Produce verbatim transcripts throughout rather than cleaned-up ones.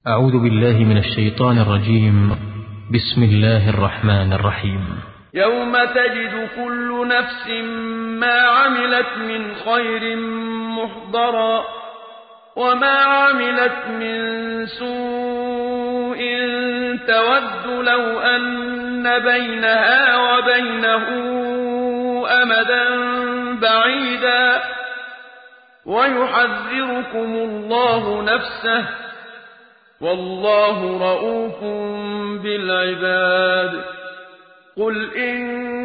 أعوذ بالله من الشيطان الرجيم. بسم الله الرحمن الرحيم. يوم تجد كل نفس ما عملت من خير محضرا وما عملت من سوء تود لو أن بينها وبينه أمدا بعيدا ويحذركم الله نفسه والله رؤوف بالعباد. قل إن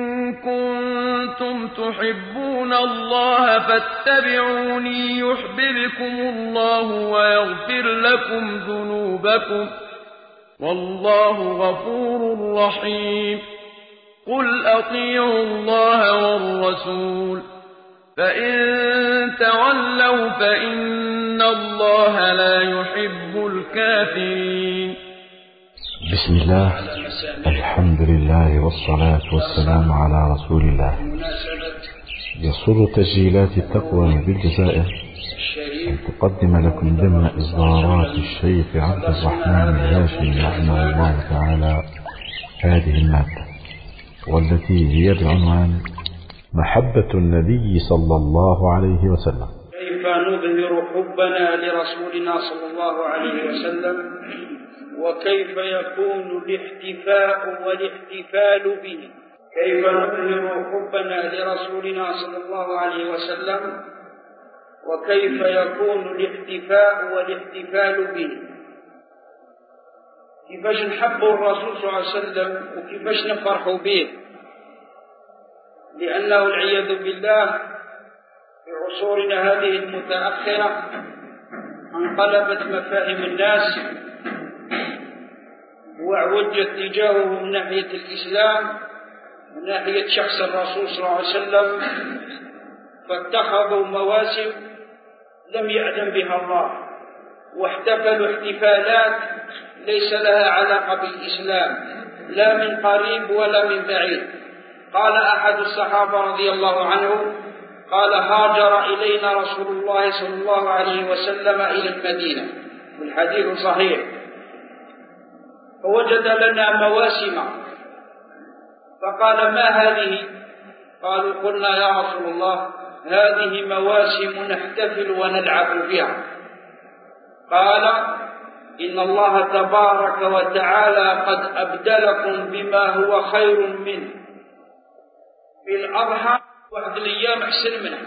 كنتم تحبون الله فاتبعوني يحببكم الله ويغفر لكم ذنوبكم والله غفور رحيم. قل أطيعوا الله والرسول فإن تولوا فإن الله لا يحب الكافرين. بسم الله، الحمد لله والصلاة والسلام على رسول الله. يسر تسجيلات التقوى بالجزائر أن تقدم لكم ضمن إصدارات الشيخ عبد الرحمن الهاشمي رحمه الله تعالى هذه المادة، والتي هي بعنوان محبة النبي صلى الله عليه وسلم. كيف نظهر حبنا لرسولنا صلى الله عليه وسلم، وكيف يكون الاحتفاء والاحتفال به. كيف نظهر حبنا لرسولنا صلى الله عليه وسلم، وكيف يكون الاحتفاء والاحتفال به. كيفاش نحبوا الرسول صلى الله عليه وسلم وكيفاش نفرحوا به، لأنه العياذ بالله في عصورنا هذه المتأخرة انقلبت مفاهيم الناس وعوجت تجاهه من ناحية الإسلام من ناحية شخص الرسول صلى الله عليه وسلم، فاتخذوا مواسم لم يأذن بها الله واحتفلوا احتفالات ليس لها علاقة بالإسلام لا من قريب ولا من بعيد. قال أحد الصحابة رضي الله عنه قال: هاجر إلينا رسول الله صلى الله عليه وسلم إلى المدينة، والحديث صحيح، فوجد لنا مواسم فقال: ما هذه؟ قالوا: قلنا يا رسول الله هذه مواسم نحتفل ونلعب فيها. قال: إن الله تبارك وتعالى قد أبدلكم بما هو خير منه. في الأضحى واحد الأيام أحسن منها.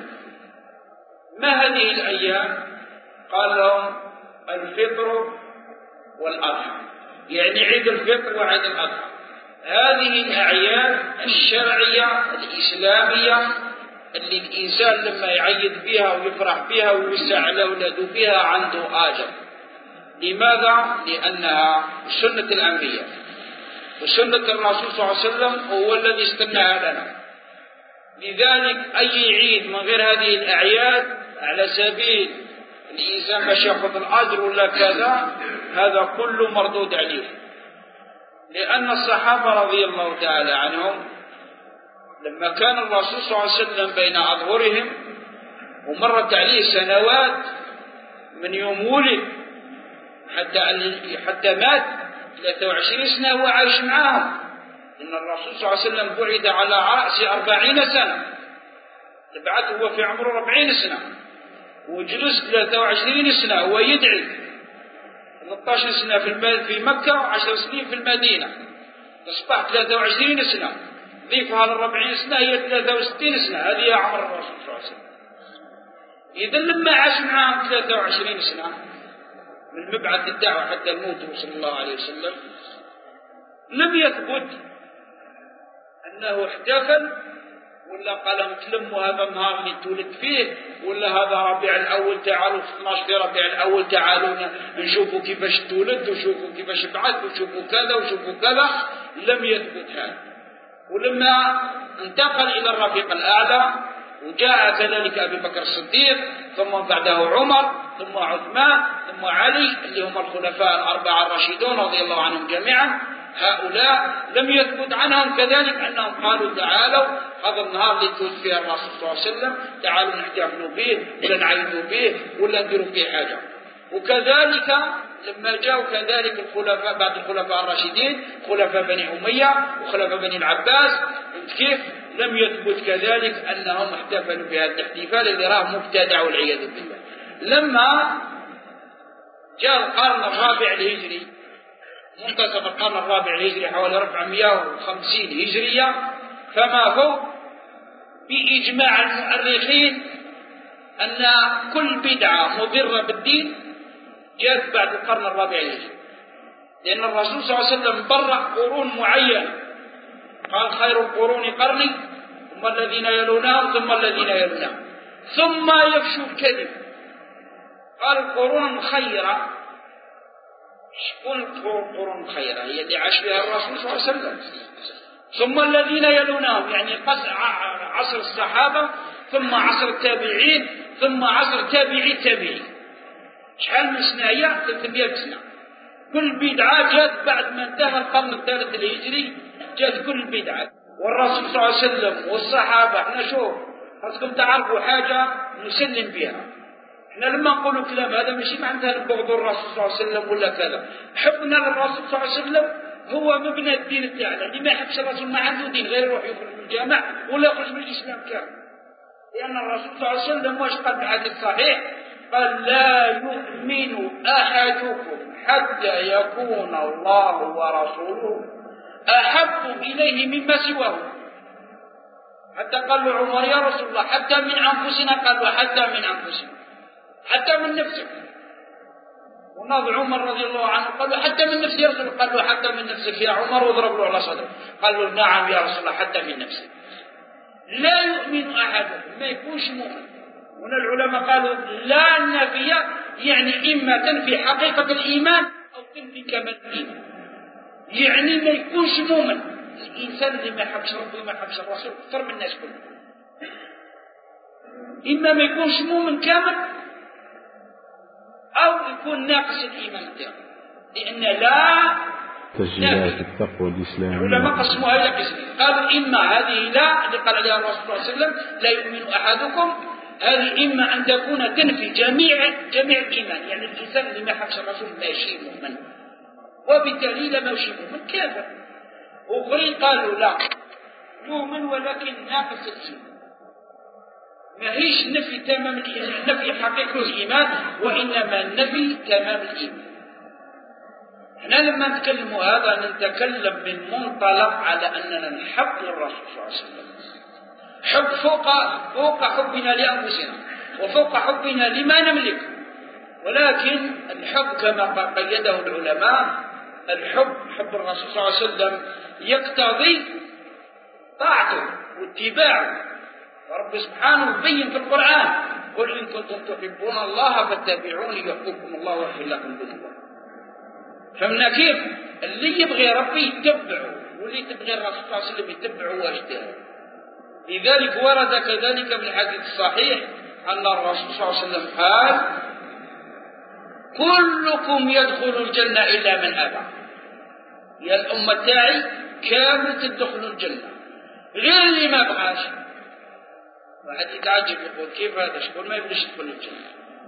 ما هذه الأيام؟ قال لهم: الفطر والأضحى، يعني عيد الفطر وعيد الأضحى. هذه الأعياد الشرعية الإسلامية اللي الإنسان لما يعيد بها ويفرح بها ويوسع على أولاده بها عنده آجر. لماذا؟ لأنها سنة الأنبياء وسنة الرسول صلى الله عليه وسلم هو الذي استناها لنا. لذلك أي عيد من غير هذه الأعياد على سبيل الإنسان باش يأخذ الأجر ولا كذا، هذا كله مردود عليه. لأن الصحابة رضي الله تعالى عنهم لما كان الرسول صلى الله عليه وسلم بين أظهرهم ومرت عليه سنوات من يوم ولد حتى حتى مات ثلاثة وعشرين سنة هو عايش معاهم. إن الرسول صلى الله عليه وسلم بعث على رأس أربعين سنة، بعد هو في عمره أربعين سنة وجلس ثلاثة وعشرين سنة هو يدعي، ثلاثة عشر سنة في في مكة وعشر سنين في المدينة، أصبح ثلاثة وعشرين سنة، ضيفها للأربعين سنة هي ثلاثة وستين سنة، هذه عمر الرسول صلى الله عليه وسلم. إذا لما عاش معهم ثلاثة وعشرين سنة من مبعث الدعوة حتى الموت صلى الله عليه وسلم، لم يثبت أنه احتفل ولا قال نتلموا هذا النهار اللي تولد فيه، ولا هذا ربيع الأول تعالوا في اثناشر في ربيع الأول تعالوا نشوفوا كيفاش تولد وشوفوا كيفاش بعث وشوفوا كذا وشوفوا كذا. لم يثبت هذا. ولما انتقل إلى الرفيق الأعلى وجاء كذلك أبي بكر الصديق ثم بعده عمر ثم عثمان ثم علي اللي هم الخلفاء الأربعة الراشدون رضي الله عنهم جميعا، هؤلاء لم يثبت عنهم كذلك أنهم قالوا تعالوا هذا النهار اللي تولد فيه الرسول صلى الله عليه وسلم تعالوا نحتفلوا به ولا نعيدوا به ولا نديروا فيه حاجة. وكذلك لما جاءوا كذلك الخلفاء بعد الخلفاء الراشدين خلفاء بني أمية وخلفاء بني العباس، كيف لم يثبت كذلك أنهم احتفلوا بهذا الاحتفال اللي راه مبتدع والعياذ بالله. لما جاء القرن الرابع الهجري، منتصف القرن الرابع الهجري حوالي أربعمائة وخمسين هجرية فما هو، بإجماع المؤرخين أن كل بدعة مضرة بالدين جاءت بعد القرن الرابع الهجري، لأن الرسول صلى الله عليه وسلم برأ قرون معينة، قال خير القرون قرني ثم الذين يلونهم ثم الذين يلونهم ثم يفشو الكذب. قال القرون المخيرة، شكون القرون المخيرة؟ هي اللي عاش بها الرسول صلى الله عليه وسلم. ثم الذين يلونهم يعني عصر الصحابة ثم عصر التابعين ثم عصر تابعي التابعين. شحال من سنة هي؟ ثلاثمائة سنة. كل بدعة جاءت بعد ما انتهى القرن الثالث الهجري، جاءت كل بدعة. والرسول صلى الله عليه وسلم والصحابة، احنا شوف خاصكم تعرفوا حاجة نسلم بها. احنا لما نقولوا كلام هذا ماشي معناتها نبغضوا الرسول صلى الله عليه وسلم ولا كذا. حبنا للرسول صلى الله عليه وسلم هو مبنى الدين تاعنا. اللي ما يحبش الرسول ما عنده دين، غير يروح يخرج من الجامع ولا يخرج من الإسلام كامل. لأن الرسول صلى الله عليه وسلم واش قال في الحديث الصحيح؟ قال لا يؤمن أحدكم حتى يكون الله ورسوله أحب إليه مما سواه. حتى قال له عمر يا رسول الله حتى من أنفسنا، قال له حتى من أنفسنا، حتى من نفسك. وناظر عمر رضي الله عنه قال له حتى من نفسي يا رسول الله، قال له حتى من نفسك يا عمر، وضرب له على صدره قال له نعم يا رسول الله حتى من نفسك. لا يؤمن أحدكم، ما يكونش مؤمن. هنا العلماء قالوا لا النفي يعني إما تنفي حقيقة الإيمان أو تنفي كمال الإيمان، يعني ما يكونش مؤمن. الإنسان اللي ما يحبش ربه وما يحبش الرسول أكثر من الناس كلهم، إما ما يكونش مؤمن كامل أو يكون ناقص الإيمان تاعه. لأن لا تسجيلات التقوى الإسلامية العلماء قسموها إلى قسمين. قالوا إما هذه لا اللي قال عليها الرسول صلى الله عليه وسلم لا يؤمن أحدكم، هذه إما أن تكون تنفي جميع جميع الإيمان، يعني الإنسان اللي ما يحبش الرسول ماشي مؤمن، وبالتالي لا ماشي مؤمن كافر. وآخرين قالوا لا مؤمن ولكن ناقص الإيمان، ما هيش نفي تمام الإيمان، نفي حقيقة الإيمان، وإنما نفي تمام الإيمان. احنا لما نتكلم هذا نتكلم من منطلق على أننا نحب الرسول صلى الله عليه وسلم، حب فوق فوق حبنا لأنفسنا وفوق حبنا لما نملك. ولكن الحب كما قيده العلماء، الحب حب الرسول صلى الله عليه وسلم يقتضي طاعته واتباعه. ورب سبحانه يبين في القرآن قل إن كنتم تحبون الله فاتبعوني يحببكم الله ويغفر لكم ذنوبكم. فمن كيف اللي يبغي ربي يتبعه، واللي تبغي الرسول صلى الله عليه وسلم يتبعه واجتهاد. لذلك ورد كذلك في الحديث الصحيح أن الرسول صلى الله عليه وسلم قال كلكم يدخل الجنة إلا من أبى. يا الأمة تاعي كامل تدخل الجنة غير اللي ما بغاش. واحد يتعجب يقول كيف هذا؟ شكون ما يبغيش يدخل الجنة؟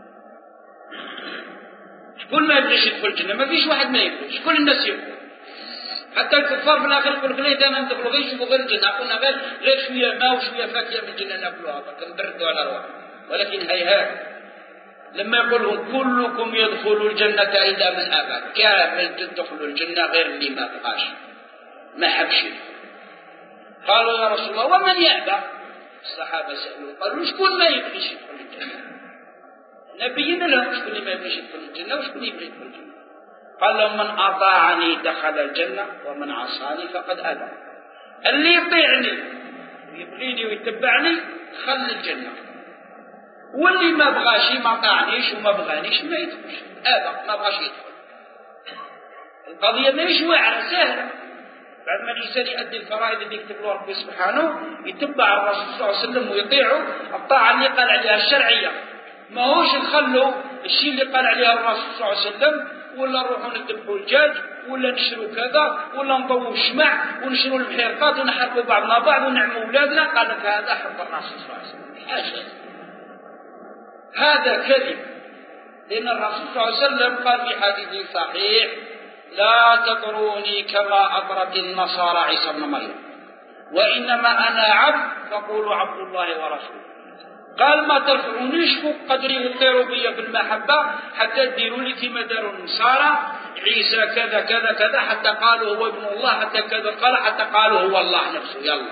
شكون ما يبغيش يدخل الجنة؟ ما فيش واحد ما يبغيش، كل الناس يبغوا. حتى الكفار في الآخر يقول لك ليه أنا ندخل غير يشوفوا غير الجنة، قلنا غير غير شوية ماء وشوية فاكهة من الجنة ناكلوها فكنبردوا على روحنا. ولكن هيهات لما يقولون كلكم يدخل الجنة إلا من أبى، كامل تدخلوا الجنة غير اللي ما بغاش ما حبش. قالوا يا رسول الله ومن يأبى؟ الصحابة سألوا قالوا شكون ما يبغيش يدخل الجنة؟ نبينا لهم شكون اللي ما يبغيش يدخل الجنة وشكون يبغي يدخل الجنة. قال لهم من أطاعني دخل الجنة ومن عصاني فقد أبى. اللي يطيعني ويبغيني ويتبعني دخل الجنة، واللي ما بغاش ما طاعنيش وما بغانيش ما يدخلش، أبى ما بغاش يدخل. القضية ماهيش واعرة سهلة. بعد ما الإنسان يؤدي الفرائض اللي يكتب له ربي سبحانه يتبع الرسول صلى الله عليه وسلم ويطيعه الطاعة اللي قال عليها الشرعية، ما هوش نخلوا الشيء اللي قال عليها الرسول صلى الله عليه وسلم، ولا نروحوا نذبحوا الدجاج ولا نشروا كذا ولا نضووا الشمع ونشروا المحرقات ونحرقوا بعضنا بعض ونعموا أولادنا. قال لك هذا حب الرسول صلى الله عليه وسلم، حاشا، هذا كذب. لأن الرسول صلى الله عليه وسلم قال في حديث صحيح: لا تطروني كما أطرت النصارى عيسى ابن مريم، وإنما أنا عبد فقولوا عبد الله ورسوله. قال ما ترفعونيش فوق قدري وطيروا بي بالمحبة حتى تديروا لي كما داروا النصارى عيسى كذا كذا كذا، حتى قالوا هو ابن الله، حتى كذا قال، حتى قالوا هو الله نفسه. يلا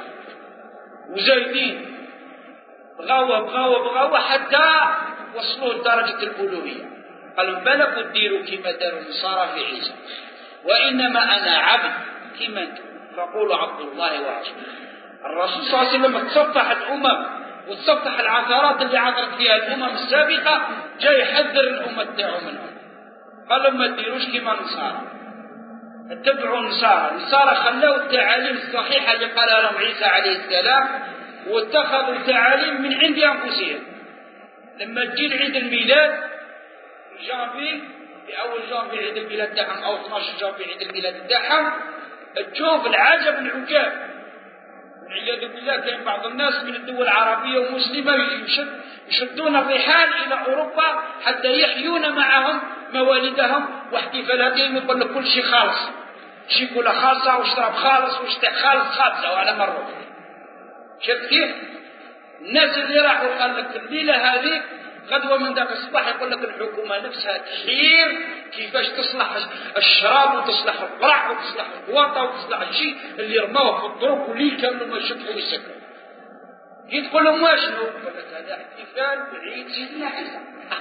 وزايدين بغاوة بغاوة بغاوة حتى وصلوا لدرجة الألوهية. قالوا بلغوا تديروا كما داروا النصارى في عيسى، وإنما أنا عبد كما أنتم فقولوا عبد الله ورسوله. الرسول صلى الله عليه وسلم تصفح الأمم وتصفح العثرات اللي عثرت فيها الأمم السابقة، جاي يحذر الأمة تاعو منهم. قالوا ما تديروش كما النصارى، اتبعوا النصارى. النصارى خلوا التعاليم الصحيحة اللي قالها لهم عيسى عليه السلام، واتخذوا تعاليم من عند أنفسهم. لما تجي عيد الميلاد في جانفي، في أول جانفي عيد الميلاد تاعهم، أو اثناش جانفي عيد الميلاد تاعهم، تشوف العجب العجاب. والعياذ بالله كاين بعض الناس من الدول العربية ومسلمة يشد يشدون الرحال إلى أوروبا حتى يحيون معهم موالدهم واحتفالاتهم، يقول لك كل شيء خالص، شيكولا خالصة واشرب خالص واشتاق خالص خالصة وعلى مرة. شفت كيف؟ الناس اللي راحوا قال لك الليلة هذه غدوة من ذاك الصباح يقول لك الحكومة نفسها تحير كيفاش تصلح الشراب وتصلح القرع وتصلح القواطة وتصلح الشيء اللي رموه في الطرق واللي كانوا ما يشوفوا يسكروا. يقول لهم واشنو؟ يقول لك هذا احتفال بعيد سيدنا عيسى.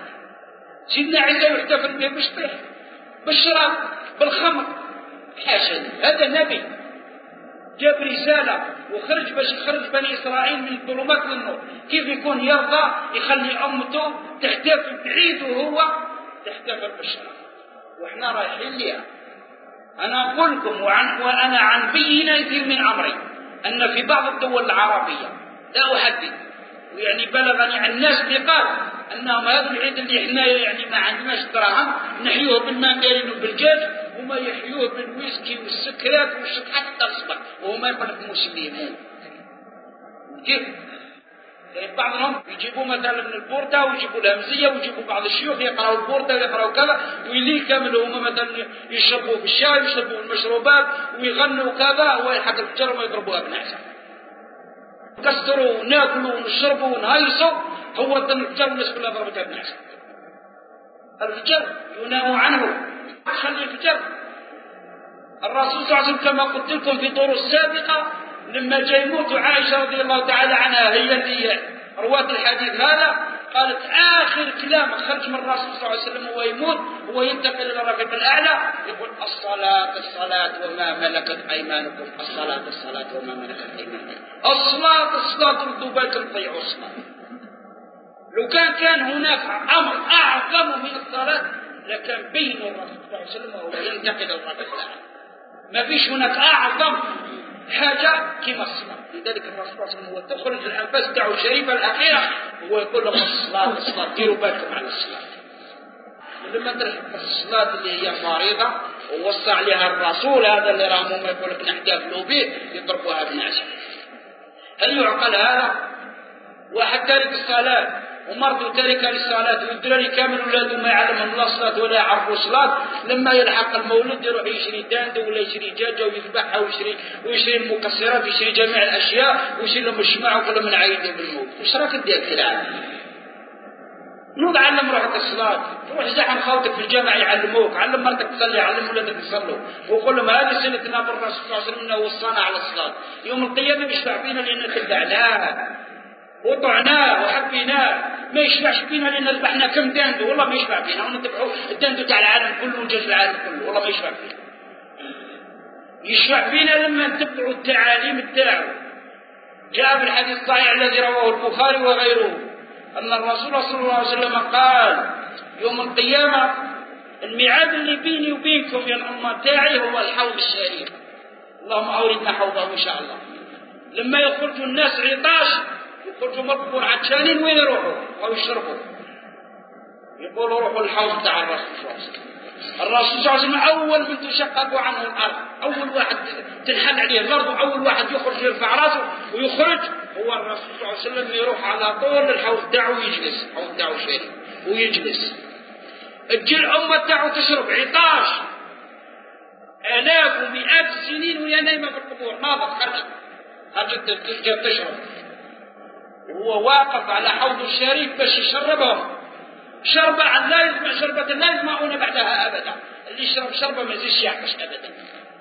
سيدنا عيسى يحتفل به بالشطيح، بالشراب، بالخمر. حاشا، هذا نبي جاب رسالة وخرج باش يخرج بني إسرائيل من الظلمات للنور. كيف يكون يرضى يخلي أمته تحتفل بعيد وهو تحتفل بالشراب؟ وإحنا رايحين لها. أنا أقول لكم وعن وأنا عن بينة من أمري أن في بعض الدول العربية، لا أحدد، ويعني بلغني عن الناس بقال أنهم هذا العيد اللي إحنا يعني ما عندناش دراهم نحيوه بالمانجالين وبالجاج، وما يحيوه بالويسكي والسكريات والشط حتى الصبح، وهما يقول مسلمون. كيف؟ بعضهم يجيبوا مثلا من البوردة ويجيبوا الهمزية ويجيبوا بعض الشيوخ يقرأوا البوردة ويقرأوا كذا، ويلي كامل هما مثلا يشربوا بالشاي ويشربوا المشروبات ويغنوا كذا، ويلحق الفجر وما يضربوها بنعسة. كسروا وناكلوا ونشربوا ونهيصوا، هو الفجر الناس كلها ضربتها بنعسة. الفجر ينام عنه، خلي الفجر. الرسول صلى الله عليه وسلم كما قلت لكم في طور السابقة لما جاء يموت عائشة رضي الله تعالى عنها، هي اللي رواة الحديث هذا، قالت آخر كلام خرج من الرسول صلى الله عليه وسلم وهو يموت هو ينتقل إلى الرفيق الأعلى، يقول الصلاة الصلاة وما ملكت أيمانكم، الصلاة الصلاة وما ملكت أيمانكم. الصلاة الصلاة ردوا بالكم طيعوا الصلاة. لو كان كان هناك أمر أعظم من الصلاة لكان بين الرسول صلى الله عليه وسلم وهو ينتقل إلى الرفيق الأعلى. ما فيش هناك أعظم حاجة كما الصلاة. لذلك الرسول صلى الله عليه وسلم هو تخرج الأنفاس تاعو الشريفة الأخيرة هو يقول لهم الصلاة الصلاة ديروا بالكم على الصلاة. ولما ترحب الصلاة اللي هي فريضة ووصى عليها الرسول هذا اللي راهم ما يقول لك نحتفلوا به يضربوها بالنعشة. هل يعقل هذا؟ واحد تارك الصلاة ومرض تارك للصلاة والدراري كامل ولاده ما يعلمهم لا الصلاة ولا يعرفوا الصلاة، لما يلحق المولد يروح يشري داندة ولا يشري دجاجة ويذبحها ويشري ويشري المكسرات ويشري جميع الأشياء ويشري لهم الشماع ويقول لهم نعيدوا بالموت. وش راك دير في العالم؟ نوض علم روحك الصلاة، روح زحم خوتك في الجامع يعلموك، علم مرتك تصلي، علم ولادك يصلوا، وقول لهم هذه سنتنا بالرسول صلى الله عليه وسلم انه وصانا على الصلاة. يوم القيامة يشفع فينا لأن خدعناه وطعناه وحبيناه، ما يشفعش فينا لأن ذبحنا كم داندو، والله ما يشفع فينا ونتبعوا الداندو تاع العالم كله وجيش العالم كله، والله ما يشفع فينا. يشفع فينا لما نتبعوا التعاليم تاعو. جاء في الحديث الصحيح الذي رواه البخاري وغيره أن الرسول صلى الله عليه وسلم قال يوم القيامة الميعاد اللي بيني وبينكم يا الأمة تاعي هو الحوض الشريف، اللهم أوردنا حوضه إن شاء الله. لما يخرجوا الناس عطاش يخرجوا مركبون عطشانين وين يروحوا أو يشربوا؟ يقولوا روحوا الحوض تاع الرسول صلى الله عليه وسلم. الرسول صلى الله عليه وسلم أول من تشقق عنه الأرض، أول واحد تنحل عليه الأرض وأول واحد يخرج يرفع راسه ويخرج هو الرسول صلى الله عليه وسلم. يروح على طول الحوض تاعه ويجلس، الحوض تاعه شريف ويجلس. تجي الأمة تاعو تشرب عطاش آلاف ومئات السنين وهي نايمة في القبور، ناضت خرجت خرجت تشرب، وهو واقف على حوض الشريف باش يشربهم شربة لا يسمع شربة لا يسمعون بعدها أبدا. اللي يشرب شربة ما يزيش يعطش أبدا.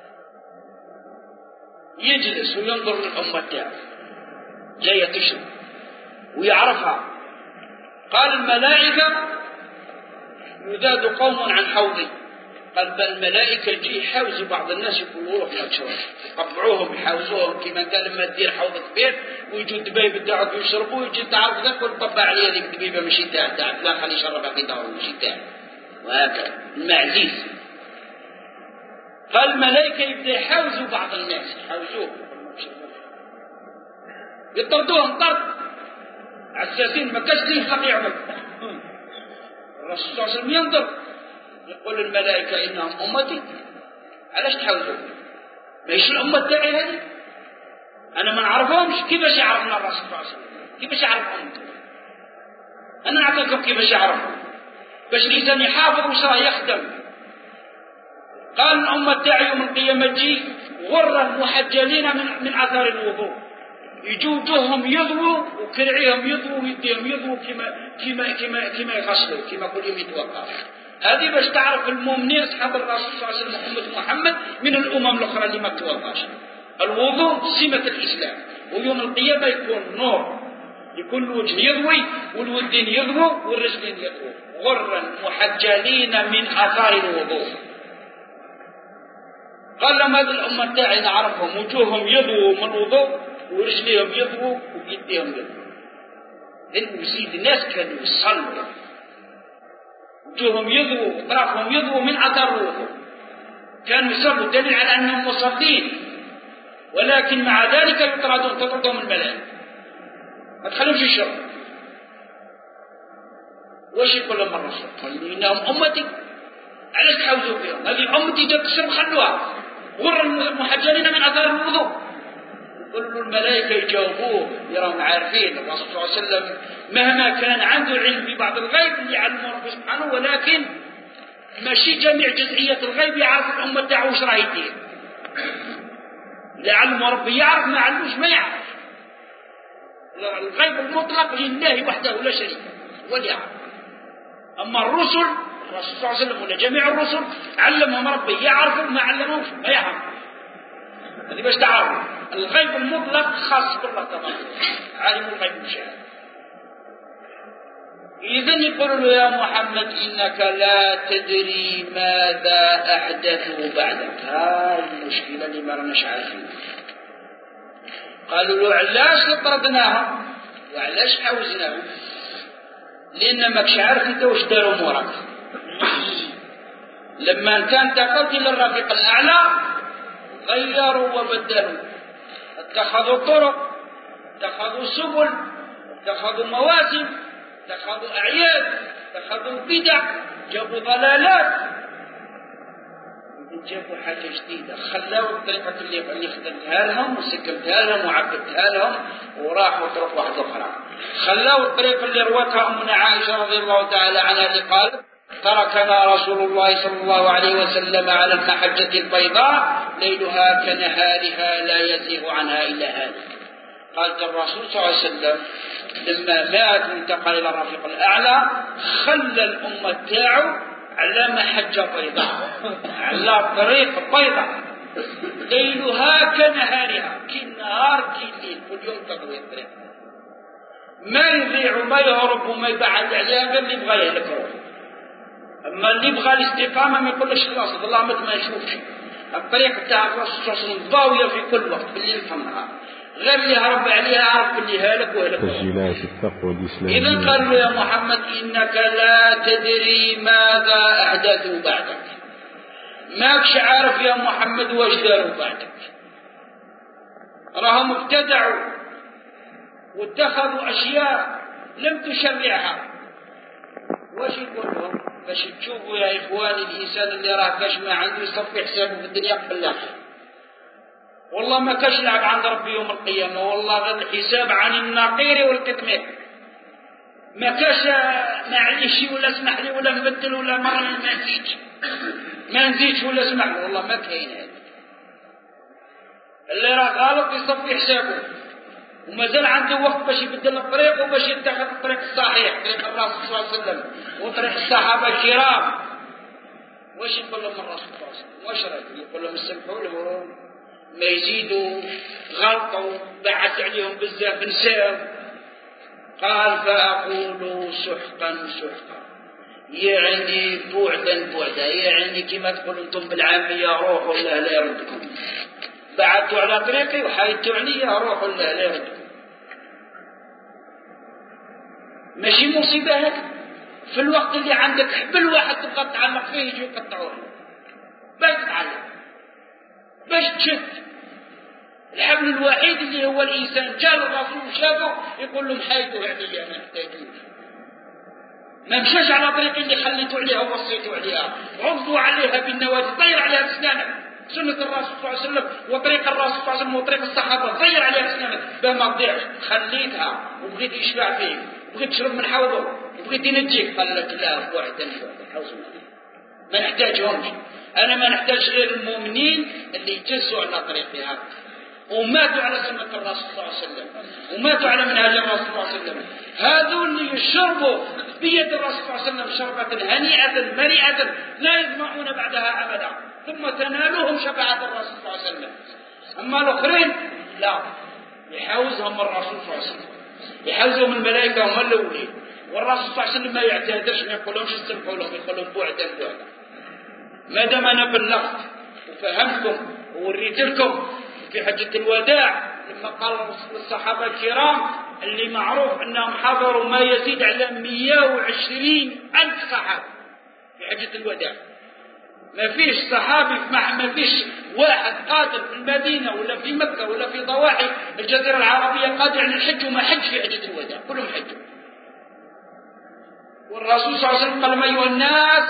يجلس وينظر للأمة تاعه جاية تشرب ويعرفها. قال الملائكة يذاد قوم عن حوضي، قال بل الملائكة يجي يحاوزوا بعض الناس يقولوا روح لا تشرب، يقبعوهم يحاوزوهم كما انت لما تدير حوض كبير ويجوا الدبايب تاعك يشربوا ويجي تعرف ذاك وتطبع عليه هذيك الدبيبه ماشي تاع تاع لا خلي يشربها في داره ماشي تاع، وهكذا المعزيز. قال الملائكة يبدا يحاوزوا بعض الناس يحاوزوهم يطردوهم طرد عساسين ما كاش ليه يطلق يعمل. الرسول صلى الله عليه وسلم ينظر يقول الملائكة إنهم أمتي، علاش تحاوزوا؟ ما يش الأمة تاعي هذه؟ أنا ما نعرفهمش، كيفاش يعرفنا الرسول صلى الله عليه وسلم؟ كيفاش يعرف أمته؟ أنا نعطيكم كيفاش يعرفهم باش الإنسان يحافظ وش راه يخدم. قال الأمة تاعي يوم القيامة تجي غرا محجلين من من أثر الوضوء، يجوا وجوههم يضووا وكرعيهم يضووا ويديهم يضووا كما كما كما كما يغسلوا كما كل يوم يتوضا. هذه باش تعرف المؤمنين أصحاب الرسول صلى الله عليه وسلم أمة محمد من الأمم الأخرى اللي ما توضاش. الوضوء سمة الإسلام، ويوم القيامة يكون نور، يكون الوجه يضوي والودين يضووا والرجلين يضووا غرا محجلين من آثار الوضوء. قال لما هذه الأمة تاعي نعرفهم وجوههم يضووا من الوضوء ورجليهم يضووا ويديهم يضووا. لأن سيد الناس كانوا يصلوا وجوههم يضووا وطرافهم يضووا من أثر الوضوء، كانوا يصلوا دليل على أنهم مصلين، ولكن مع ذلك يطردون تطردهم الملائكة ما تخلوش يشربوا. واش يقول لهم الرسول؟ قال إنهم أمتي، علاش تحاوزوا فيهم؟ هذه أمتي جات تشرب خلوها غر المحجلين من أثار الوضوء. يقول له الملائكة يجاوبوه يراهم عارفين الرسول صلى الله عليه وسلم مهما كان عنده علم ببعض الغيب اللي يعلمه ربه سبحانه، ولكن ماشي جميع جزئيات الغيب يعرف الأمة تاعو واش راه يدير. اللي علمه ربي يعرف، ما علموش ما يعرف. الغيب المطلق لله وحده لا شريك له واللي يعرف. أما الرسل الرسول صلى الله عليه وسلم ولا جميع الرسل علمهم ربي يعرفوا، ما علموش ما يعرفوا. هذه باش تعرف الغيب المطلق خاص بالله تبارك عالم الغيب والشهاده. إذن يقولوا له يا محمد إنك لا تدري ماذا أحدثوا بعدك. هاي المشكلة اللي ما راناش عارفين. قالوا له علاش طردناهم وعلاش حوزناهم؟ لأن ماكش عارف انت واش داروا موراك. لما انت انتقلت إلى الرفيق الأعلى غيروا وبدلوا، اتخذوا طرق، اتخذوا سبل، اتخذوا مواسم، اتخذوا أعياد، اتخذوا بدع، جابوا ضلالات، جابوا حاجة جديدة، خلاوا الطريقة اللي اللي خدمتها لهم وسكمتها لهم وعبدتها لهم وراحوا طرق واحدة أخرى. خلاوا الطريقة اللي روتها أمنا عائشة رضي الله تعالى عنها اللي قالت تركنا رسول الله صلى الله عليه وسلم على المحجة البيضاء ليلها كنهارها لا يزيغ عنها إلا هالك. قالت الرسول صلى الله عليه وسلم لما مات وانتقل إلى الرفيق الأعلى خلى الأمة تاعو على محجة بيضاء، على طريق بيضاء ليلها كنهارها، كي النهار كي الليل، كل يوم تقوي الطريق، ما يضيع وما يهرب وما يبعد عليها غير اللي يبغى يهلك روحه. أما اللي يبغى الاستقامة ما يقولش خلاص ظلامة ما يشوفش. الطريق تاع الرسول صلى الله عليه وسلم ضاوية في كل وقت بالليل في النهار، غير اللي هرب عليها عرف اللي هالك وهلك. تسجيلات التقوى الإسلامية. إذا قال له يا محمد إنك لا تدري ماذا أحدثوا بعدك، ماكش عارف يا محمد واش داروا بعدك. راهم ابتدعوا واتخذوا أشياء لم تشرعها. واش يقول لهم؟ باش تشوفوا يا إخواني الإنسان اللي راه كاش ما عنده يصفي حسابه في الدنيا قبل الآخرة. والله ما كاش لعب عند ربي يوم القيامة، والله غير الحساب عن النقير والكتمير. ما كاش معليش ولا اسمح لي ولا نبدل ولا مرة ما نزيدش ما نزيدش ولا اسمح لي، والله ما كاين هذا. اللي راه غلط يصفي حسابه ومازال عنده وقت باش يبدل الطريق وباش يتخذ الطريق الصحيح، طريق الرسول صلى الله عليه وسلم وطريق الصحابة الكرام. واش يقول لهم الرسول صلى الله عليه وسلم؟ واش راه يقول لهم سمحوا لهم ما يزيدوا غلطوا بعث عليهم بزاف نساو. قال فأقول سحقا سحقا، يعني بعدا بعدا، يعني كما تقولوا انتم بالعامية روحوا الله لا يردكم. بعدتوا على طريقي وحايدتوا عليا روحوا الله لا يردكم. ماشي مصيبة هكذا في الوقت اللي عندك حبل واحد تبقى تتعلق فيه يجي يقطعوه باش تتعلق باش تشد. الحبل الوحيد اللي هو الإنسان جاء الرسول شافه يقول لهم حايدوا عليا ما نحتاجوش. ما مشاش على طريق اللي خليتوا عليها ووصيتوا عليها، عضوا عليها بالنواجذ، طير عليها بسنانك. سنة الرسول صلى الله عليه وسلم وطريق الرسول صلى الله عليه وسلم وطريق الصحابة، طير عليها بسنانك باه ما تضيعش. خليتها وبغيت يشبع فيك وبغيت تشرب من حوضه وبغيت ينجيك، قال لك لا بوحدة ما نحتاجهمش. أنا ما نحتاج غير المؤمنين اللي يجزوا على طريقها وماتوا على سنة الرسول صلى الله عليه وسلم وماتوا على منهج الرسول صلى الله عليه وسلم. هذول اللي يشربوا بيد الرسول صلى الله عليه وسلم شربة هنيئة مريئة لا يظمعون بعدها أبدا، ثم تنالهم شفاعة الرسول صلى الله عليه وسلم. أما الآخرين لا، يحاوزهم الرسول صلى الله عليه وسلم، يحاوزهم الملائكة هم الأولين، والرسول صلى الله عليه وسلم ما يعتذرش، ما يقولهمش استمحوا لهم، يقول لهم بعدا بعدا. ما دام أنا بلغت وفهمتكم ووريت لكم في حجة الوداع لما قال الصحابة الكرام اللي معروف أنهم حضروا ما يزيد على مئة وعشرين ألف صحابي في حجة الوداع، ما فيش صحابي ما فيش واحد قادر في المدينة ولا في مكة ولا في ضواحي الجزيرة العربية قادر على الحج وما حج في حجة الوداع، كلهم حجوا. والرسول صلى الله عليه وسلم قال: أيها الناس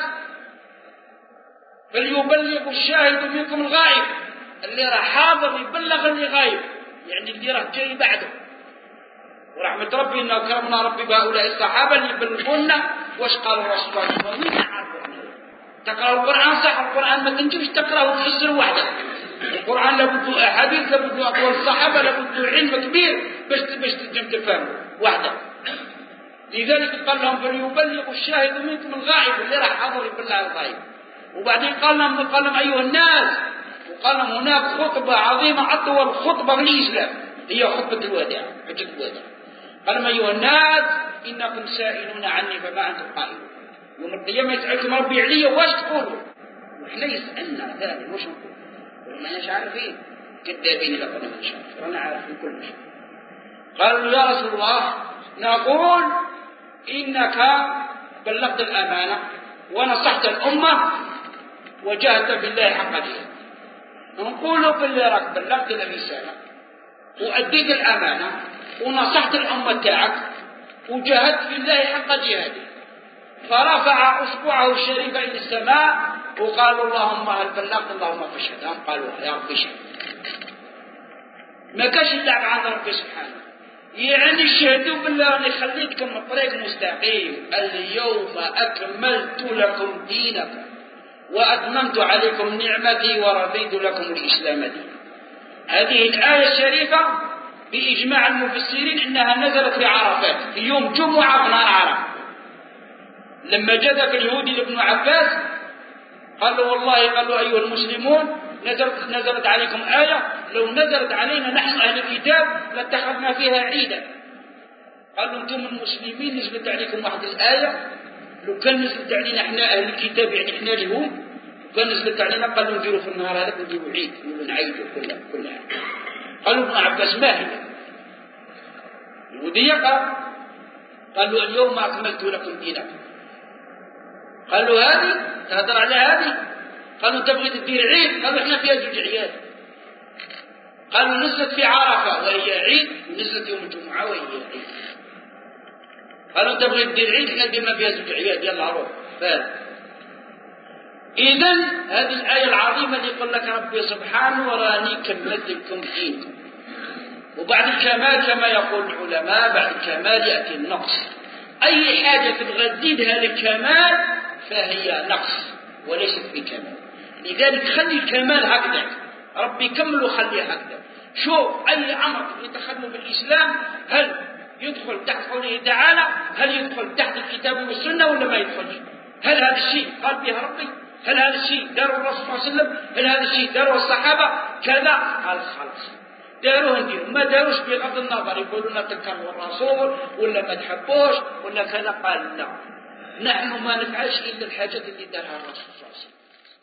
فليبلغ الشاهد منكم الغائب، اللي راه حاضر يبلغ اللي غايب، يعني اللي راه جاي بعده. ورحمة ربي إن أكرمنا ربي بهؤلاء الصحابة اللي يبلغونا واش قال الرسول صلى الله عليه وسلم. وين نعرفوا تقرأ القرآن صح، القرآن ما تنجمش تقرأه وتفسر وحده، القرآن لابد أحاديث، لابد أقوال الصحابة، لابد علم كبير باش باش تنجم تفهمه وحده. لذلك قال لهم: فليبلغ الشاهد منكم الغائب، اللي راه حاضر يبلغ الغائب. وبعدين قال لهم قال لهم أيها الناس، وقال لهم هناك خطبة عظيمة أطول خطبة في الإسلام هي خطبة الوداع، حجة الوداع. قال لهم: أيها الناس إنكم سائلون عني فما أنتم قائلون. يوم القيامة يسألكم ربي عليا واش تقولوا، وإحنا يسألنا ثاني واش نقول، ما أناش عارفين، كذابين إذا قلنا ما نعرف، وأنا عارفين كل شيء. قالوا: يا رسول الله نقول إنك بلغت الأمانة ونصحت الأمة وجاهدت بالله حق جهاده. نقول بالله راك بلغت الرسالة وأديت الأمانة ونصحت الأمة تاعك وجاهدت في الله حق جهاده. فرفع أصبعه الشريفة إلى السماء وقال: اللهم هل بلغت؟ اللهم فاشهد. قالوا: يا رب اشهد. ما كاش اللعب عند ربي سبحانه، يعني شهدوا بالله أني خليتكم الطريق مستقيم. اليوم أكملت لكم دينكم وأتممت عليكم نعمتي ورضيت لكم الإسلام دينا. هذه الآية الشريفة بإجماع المفسرين إنها نزلت في عرفات في يوم جمعة في نهار عرفة، لما جاء ذاك اليهودي لابن عباس قال له: والله قال له أيها المسلمون نزلت, نزلت عليكم آية لو نزلت علينا نحن أهل الكتاب لاتخذنا فيها عيدا. قال له: أنتم المسلمين نزلت عليكم واحد الآية، لو كان نزلت علينا احنا أهل الكتاب يعني احنا اليهود، كان نزلت علينا قال له نديروا في النهار هذاك نديروا عيد ونعيدوا كلها كلها. قالوا ابن عباس: ما هي؟ اليهودي يقرأ قال له: اليوم أكملت لكم دينكم. قال له: هذه تهدر على هذه؟ قالوا: أنت بغيت تدير عيد؟ قالوا: احنا فيها زوج عياد. قالوا: نزلت في عرفة وهي عيد، ونزلت يوم الجمعة وهي عيد. قالوا: أنت بغيت تدير عيد؟ احنا ديرنا فيها زوج عياد، يلا روح. إذن هذه الآية العظيمة اللي يقول لك ربي سبحانه: وراني كملت لكم دينكم. وبعد الكمال كما يقول العلماء بعد الكمال يأتي النقص. أي حاجة تبغى تزيدها للكمال فهي نقص وليست بكمال. لذلك خلي الكمال هكذا، ربي يكمل وخليه هكذا. شوف أي أمر يتخذه بالإسلام هل يدخل تحت قوله تعالى، هل يدخل تحت الكتاب والسنة ولا ما يدخلش؟ هل هذا الشيء قال به ربي؟ هل هذا الشيء داره الرسول صلى الله عليه وسلم؟ هل هذا الشيء داره الصحابة؟ كذا قال خلاص داروه نديروا، ما داروش بغض النظر يقولون تكرموا الرسول ولا ما تحبوش ولا كذا. قال لا، نحن ما نفعلش إلا الحاجات اللي دارها الرسول صلى الله عليه وسلم.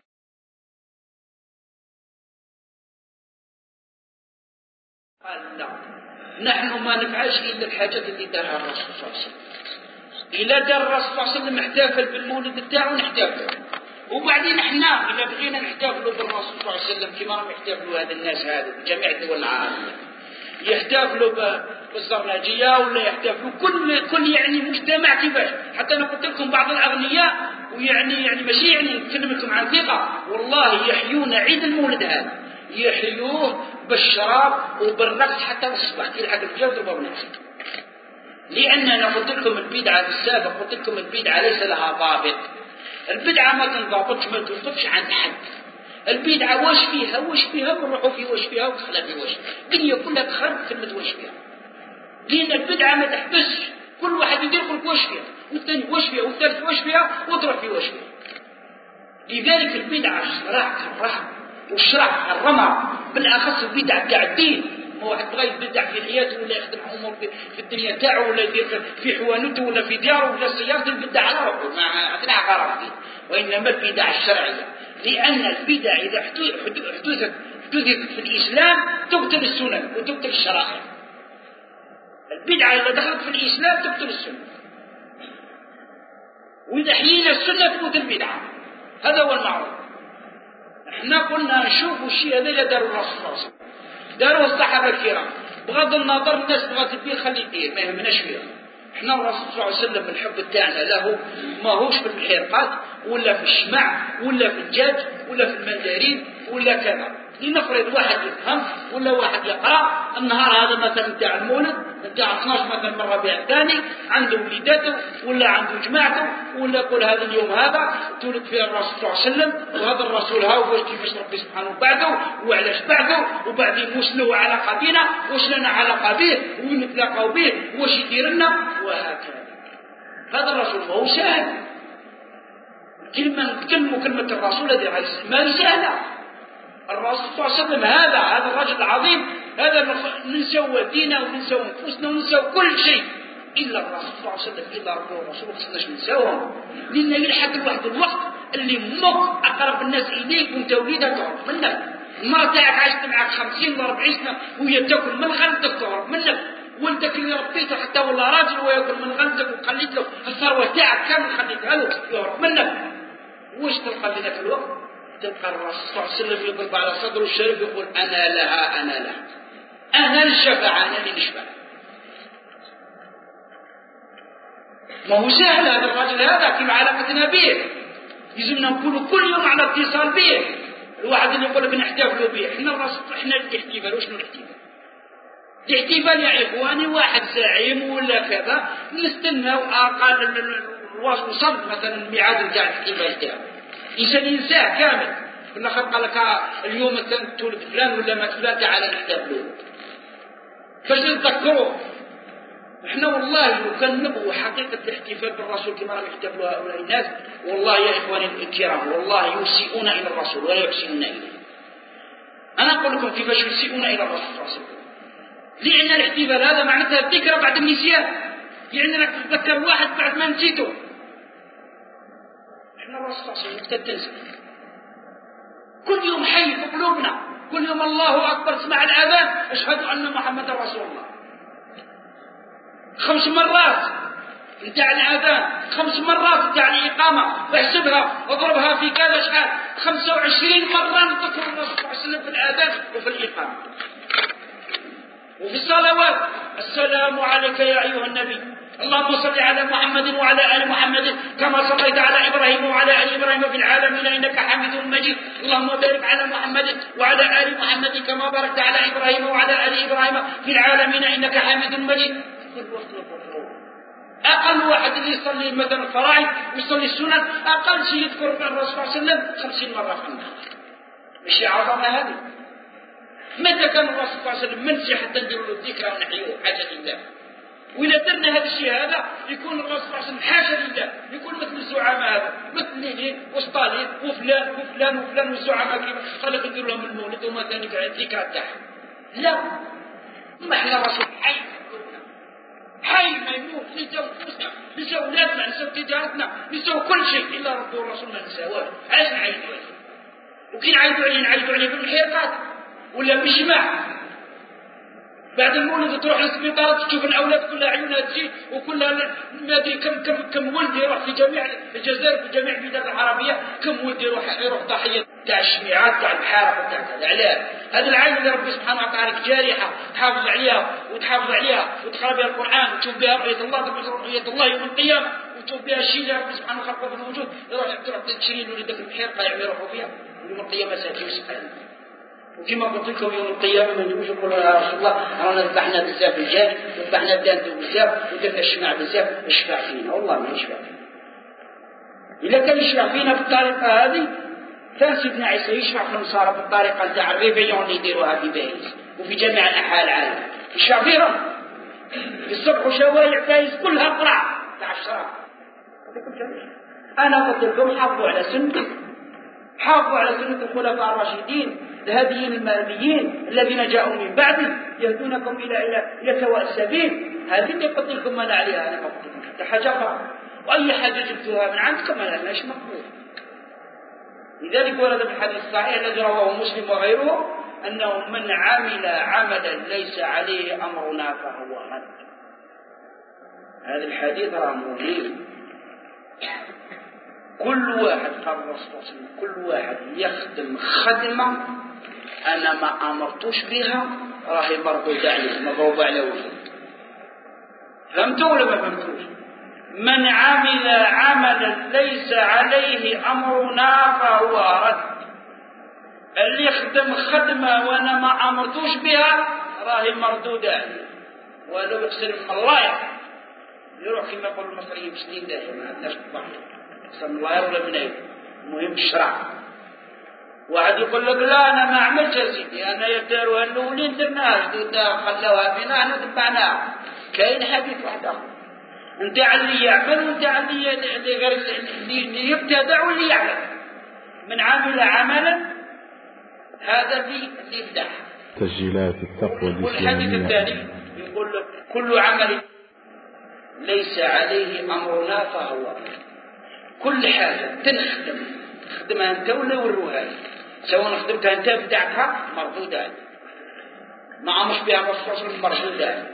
قال لا، نحن ما نفعلش إلا الحاجات اللي دارها الرسول صلى الله عليه وسلم. إلا دار الرسول صلى الله عليه وسلم احتفل بالمولد بتاعه نحتفل، وبعدين احنا إذا بغينا نحتفلوا بالرسول صلى الله عليه وسلم كما راهم يحتفلوا هذا الناس هذا بجميع الدول العربية، يحتفلوا بالزرناجية ولا يحتفلوا كل كل يعني مجتمع كيفاش. حتى أنا قلت لكم بعض الأغنياء ويعني يعني ماشي يعني نتكلم لكم عن ثقة، والله يحيون عيد المولد هذا، يحيوه بالشراب وبالرقص حتى الصباح في الحق الفجر ضربوا بالناس. لأن أنا قلت لكم البدعة في السابق، قلت لكم البدعة ليس لها ضابط. البدعة ما تنضبطش، ما توقفش عند حد. البدعة واش فيها واش فيها ونروحوا في واش فيها وتخلى في واش، الدنيا كلها تخرب كلمة واش فيها. لأن البدعة ما تحبسش، كل واحد يدير يقول واش فيها، والثاني واش فيها، والثالث واش فيها، وتروح في واش فيها. لذلك البدعة الشرع كرهها والشرع حرمها، بالأخص البدع تاع الدين. هو واحد بغى يبدع في حياته ولا يخدم امور في الدنيا تاعو ولا يدير في حوانته ولا في دياره ولا سيارته، البدع على روحه ما عندنا غرض فيه. وانما البدع الشرعيه، لان البدع اذا حدثت حدثت في الاسلام تقتل السنن وتقتل الشرائع. البدعه اذا دخلت في الاسلام تقتل السنه، واذا حيينا السنه تموت البدعه. هذا هو المعروف. احنا قلنا نشوفوا الشيء هذا اللي داروا الرسول صلى الله عليه وسلم، داروا الصحابة الكرام، بغض النظر الناس بغات تدير خلي تدير ما يهمناش فيها. احنا الرسول صلى الله عليه وسلم الحب تاعنا له ما هوش في الحرقات ولا في الشمع ولا في الدجاج ولا في المندارين ولا كذا. لنفرض واحد يفهم ولا واحد يقرأ النهار هذا مثلا تاع المولد تاع اثناش مثلا من الربيع الثاني عنده وليداته ولا عنده جماعته ولا يقول هذا اليوم هذا تولد فيه الرسول صلى الله عليه وسلم، وهذا الرسول ها واش كيفاش ربي سبحانه بعده وعلاش بعده، وبعدين واش له علاقه بنا واش لنا علاقه به وين نتلاقاو به واش يدير لنا وهكذا. هذا الرسول ما هو سهل. كلمه نتكلموا كلمه الرسول هذه ما سهله. الرسول صلى الله عليه وسلم هذا هذا الرجل العظيم هذا ننسوا دينه وننسوا انفسنا وننسوا كل شيء الا الرسول صلى الله عليه وسلم الا ربه ورسوله. ما خصناش ننساوهم، لان يلحق واحد الوقت اللي امك اقرب الناس اليك وانت وليدها تهرب منك. المراه تاعك عاشت معك خمسين ولا أربعين سنه وهي تاكل من غلتك تهرب منك، ولدك اللي ربيته حتى ولا راجل وياكل من غلتك وخليت له الثروه تاعك كامل خليتها له يهرب منك. واش تلقى في ذاك الوقت؟ تلقى الرسول صلى الله عليه وسلم يضرب على صدره الشريف يقول انا لها انا لها انا الشفاعه انا اللي نشفع. ما هو سهل هذا الرجل هذا كيف علاقتنا به، يلزمنا نكونوا كل يوم على اتصال به. الواحد اللي يقول بنحتفلوا به، احنا الرسول احنا الاحتفال وشنو الاحتفال؟ الاحتفال يا اخواني واحد زعيم ولا كذا نستناو اقل وصل مثلا الميعاد تاع الاحتفال تاعو إنسان ينساه كامل. في الآخر قال لك اليوم مثلا تولد فلان ولا مات فلان تعالى نحتفلوا. فاش نتذكروه؟ احنا والله لو كان نبغوا حقيقة الاحتفال بالرسول كما راهم يحتفلوا هؤلاء الناس، والله يا إخواني الكرام والله يسيئون إلى الرسول ولا يحسنون إليه. أنا أقول لكم كيفاش يسيئون إلى الرسول صلى الله عليه وسلم. لأن الاحتفال هذا معناتها الذكرى بعد النسيان، يعني راك تتذكر واحد بعد ما نسيته. احنا الرسول صلى الله عليه وسلم تنسى كل يوم حي في قلوبنا، كل يوم الله أكبر اسمع الأذان أشهد أن محمد رسول الله خمس مرات نتاع الأذان، خمس مرات نتاع الإقامة، احسبها اضربها في كذا شحال خمسة وعشرين مرة نذكر الرسول صلى الله عليه وسلم في الأذان وفي الإقامة وفي الصلوات. السلام عليك يا أيها النبي، اللهم صل على محمد وعلى آل محمد كما صليت على إبراهيم وعلى آل إبراهيم في العالمين إنك حميد مجيد، اللهم بارك على محمد وعلى آل محمد كما باركت على إبراهيم وعلى آل إبراهيم في العالمين إنك حميد مجيد. أقل واحد اللي يصلي مثلا الفرائض ويصلي السنن أقل شيء يذكر الرسول صلى الله عليه وسلم خمسين مرة في النهار. مش عظمة هذه؟ متى كان الرسول صلى الله عليه وسلم منسي حتى نديروا له الذكرى ونحيوه حاجة لله؟ وإذا درنا هذا الشيء هذا يكون الرسول صلى الله عليه وسلم حاشا لله، يكون مثل الزعماء هذا، مثل لينين وستالين وفلان وفلان وفلان والزعماء كيف خلق ندير لهم المولد وما ثاني قاعد الذكرى تاعهم. لا، ما احنا الرسول حي حي ما يموت، نساو فلوسنا، نساو اولادنا، نساو تجارتنا، نساو كل شيء الا ربي والرسول ما نساوه. علاش نعيدوا عليه؟ وكي نعيدوا عليه نعيدوا عليه بالحيطات ولا بالجماع. بعد المولد تروح للسبيطار تشوف الاولاد كلها عيونها تجي وكلها ما ادري كم كم كم ولد يروح في جميع الجزائر في جميع البلاد العربيه، كم ولد يروح يروح ضحيه تاع الشميعات تاع الحارق تاع هذا. علاه؟ هذه العين اللي ربي سبحانه وتعالى جارحه تحافظ عليها وتحافظ عليها وتقرا بها القران وتشوف بها رؤيه الله، تشوف رؤيه الله يوم القيامه وتشوف بها الشيء اللي ربي سبحانه وتعالى خلقه في الوجود، يروح تروح تشري له ذاك الحرقه يعملوا فيها يوم القيامه ساتيو سبحانه. وكما قلت لكم يوم القيامة ما نجوش نقولوا يا رسول الله رانا ذبحنا بزاف الجاج وذبحنا الداندو بزاف ودرنا الشمع بزاف، اشفع فينا والله ما يشفع فينا. إذا كان يشفع فينا بالطريقة هذه كان سيدنا عيسى يشفع في النصارى بالطريقة تاع الريفيون اللي يديروها في باريس وفي جميع أنحاء العالم، يشفع فيهم يصبحوا شوارع باريس كلها قرع تاع الشراب. أنا قلت لكم حافظوا على سنة، حافظوا على سنة الخلفاء الراشدين الهاديين المهديين الذين جاءوا من بعد يهدونكم إلى إلى إلى سواء السبيل. هذه اللي قلت لكم أنا عليها، أنا قلت لكم حتى حاجة أخرى، وأي حاجة جبتوها من عندكم أنا ماش مقبول. لذلك ورد في الحديث الصحيح الذي رواه مسلم وغيره أنه من عمل عملا ليس عليه أمرنا فهو رد. هذا الحديث راه مهم. كل واحد قال الرسول صلى الله عليه وسلم كل واحد يخدم خدمة أنا ما أمرتوش بها راهي مردود عليه مضروب على وجهه. فهمتوا ولا ما فهمتوش؟ من عمل عملا ليس عليه أمرنا فهو رد. اللي يخدم خدمة وأنا ما أمرتوش بها راهي مردود عليه. ولو يقسم الله يروح كما يقول المصريين بستين داهية ما عندناش كبار أقسم الله ولا من أين. المهم الشرع. واحد يقول لك لا أنا ما عملتش يا سيدي، أنا يداروا الأولين درناها خلوها فينا أنا تبعناها. كاين حديث واحد آخر أنت على اللي يعمل وأنت على اللي غير اللي يبتدع واللي يعمل. من عمل عملا هذا اللي يبدع. تسجيلات التقوى الإسلامية. والحديث الثاني يقول لك كل عمل ليس عليه أمرنا فهو. كل حاجة تنخدم خدمها أنت ولا يوروها لك، سواء خدمتها أنت بدعتها مردودة عليك، ما أمرش بها الرسول مردودة عليك.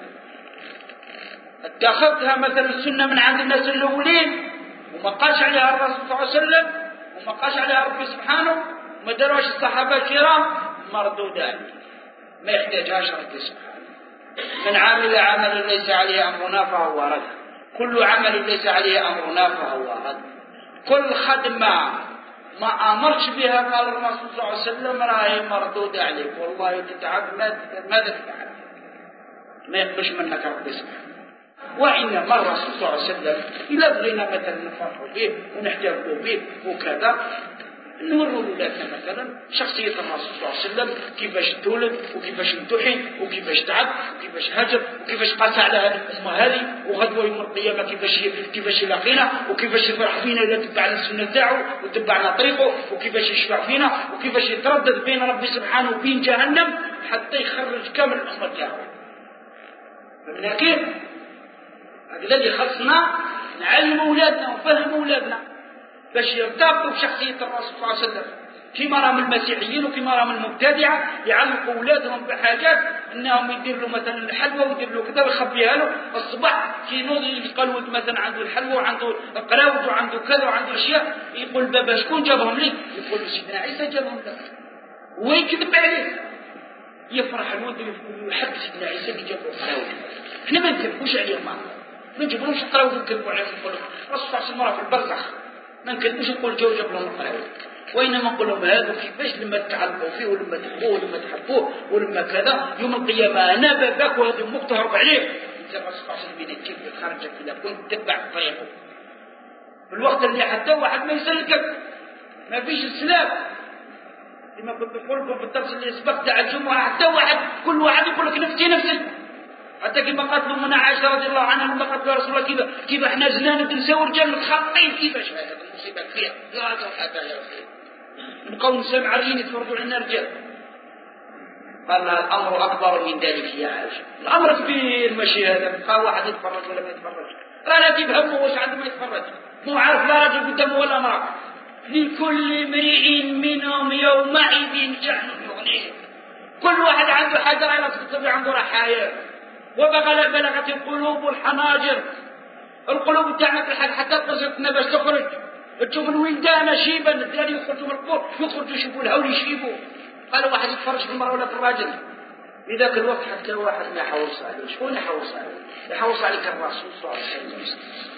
اتخذتها مثلا السنة من عند الناس الأولين وما قالش عليها الرسول صلى الله عليه وسلم وما قالش عليها ربي سبحانه وما داروش الصحابة الكرام مردودة عليك، ما يحتاجهاش ربي سبحانه. من عمل عملا ليس عليه أمرنا فهو رد. كل عمل ليس عليه أمرنا فهو رد. كل خدمة ما أمرش بها قال الرسول صلى الله عليه وسلم راهي مردودة عليك. والله تتعب ماذا تتعب؟ ما يقبلش منك ربي سبحانه. وإنما الرسول صلى الله عليه وسلم إذا بغينا مثلا نفرحوا به ونحتفلوا به وكذا نوروا لنا مثلا شخصية الرسول صلى الله عليه وسلم كيفاش تولد وكيفاش امتحن وكيفاش تعب وكيفاش هجر وكيفاش قاسى على هذه الأمة هذه وغدوة يوم القيامة كيفاش كيفاش يلاقينا وكيفاش يفرح فينا إذا تبعنا السنة تاعو وتبعنا طريقه وكيفاش يشفع فينا وكيفاش يتردد بين ربي سبحانه وبين جهنم حتى يخرج كامل الأمة تاعو. فمن كيف؟ هذا اللي خصنا نعلم أولادنا ونفهم أولادنا باش يرتبطوا بشخصية الرسول صلى الله عليه وسلم. كما راهم المسيحيين وكما راهم المبتدعة يعلقوا أولادهم بحاجات أنهم يدير له مثلا الحلوى ويدير له كذا ويخبيها له الصباح كي ينوض يقلود مثلا عنده الحلوى وعنده قراود وعنده كذا وعنده أشياء يقول بابا شكون جابهم لي؟ يقول سيدنا عيسى جابهم لك ويكذب عليه. يفرح الولد يقول يحب سيدنا عيسى اللي جابه قراود. احنا ما نكذبوش عليهم ما نجيبولهمش قراود ونكذبوا عليهم نقول الرسول صلى الله عليه وسلم في البرزخ ما نكذبوش نقول جو جاب لهم القراود. وإنما نقول لهم هذا كيفاش لما تعلقوا فيه ولما تحبوه ولما تحبوه ولما كذا يوم القيامة أنا باباك وهذا أمك تهرب عليه تبصقص بين الكيف خرجت كذا كنت تتبع طريقه في الوقت اللي حتى واحد ما يسلكك ما فيش السلام لما كنت بقول لكم في الدرس اللي سبق تاع الجمعة حتى واحد كل واحد يقول لك نفسي نفسي حتى كيما قالت له من عائشة رضي الله عنها لما قالت له رسول الله كيف كيف احنا زنان نساو رجال متخاطئين كيفاش هذا المصيبة كبيرة لا هذا يا رسول نبقاو نسمع عارين يتفرجوا علينا رجال قال لها الأمر أكبر من ذلك يا عائشة الأمر كبير ماشي هذا بقى واحد يتفرج ولا ما يتفرج لا تفهموا واش عنده ما يتفرج مو عارف لا راجل قدامه ولا امرأة لكل امرئ منهم يومئذ شأن يغنيه كل واحد عنده حاجة لا تستطيع عنده رحايا وبغى بلغت القلوب الحناجر القلوب تاعنا في الحال حتى قصتنا باش تخرج تشوف الولدان شيبا الدراري يخرجوا من القبور يخرجوا يشوفوا الهول يشيبوا قالوا واحد يتفرج في المرأة ولا في الراجل في ذاك الوقت حتى واحد ما يحوص عليه شكون يحوص عليه يحوص عليك الرسول صلى الله عليه وسلم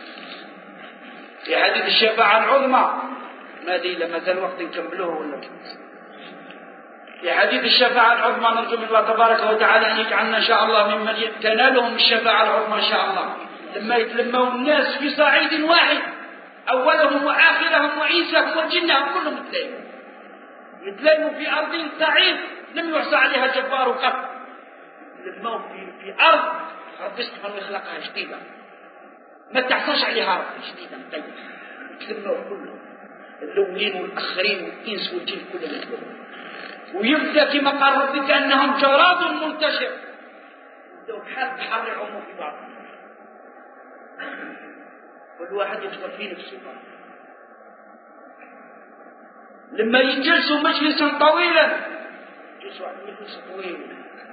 في حديث الشفاعة العظمى ما دي لما زال وقت نكملوه ولا في حديث الشفاعة العظمى نرجو من الله تبارك وتعالى أن يجعلنا إن شاء الله ممن تنالهم الشفاعة العظمى إن شاء الله لما يتلموا الناس في صعيد واحد أولهم وآخرهم وعيساهم وجنهم كلهم يتلايموا يتلايموا في أرض صعيد لم يحصى عليها جبار قط يتلموا في, في أرض رب سبحانه يخلقها جديدة ما تحصاش عليها رب جديدة طيب يتلموا كلهم الأولين والآخرين والإنس والجن كلهم يتلموا ويبدأ كما قال ربي كأنهم جراد منتشر يبدأوا بحال بحر يعوموا في بعض كل واحد يدخل في نفسه لما يجلسوا مجلسا طويلا يجلسوا على مجلس طويل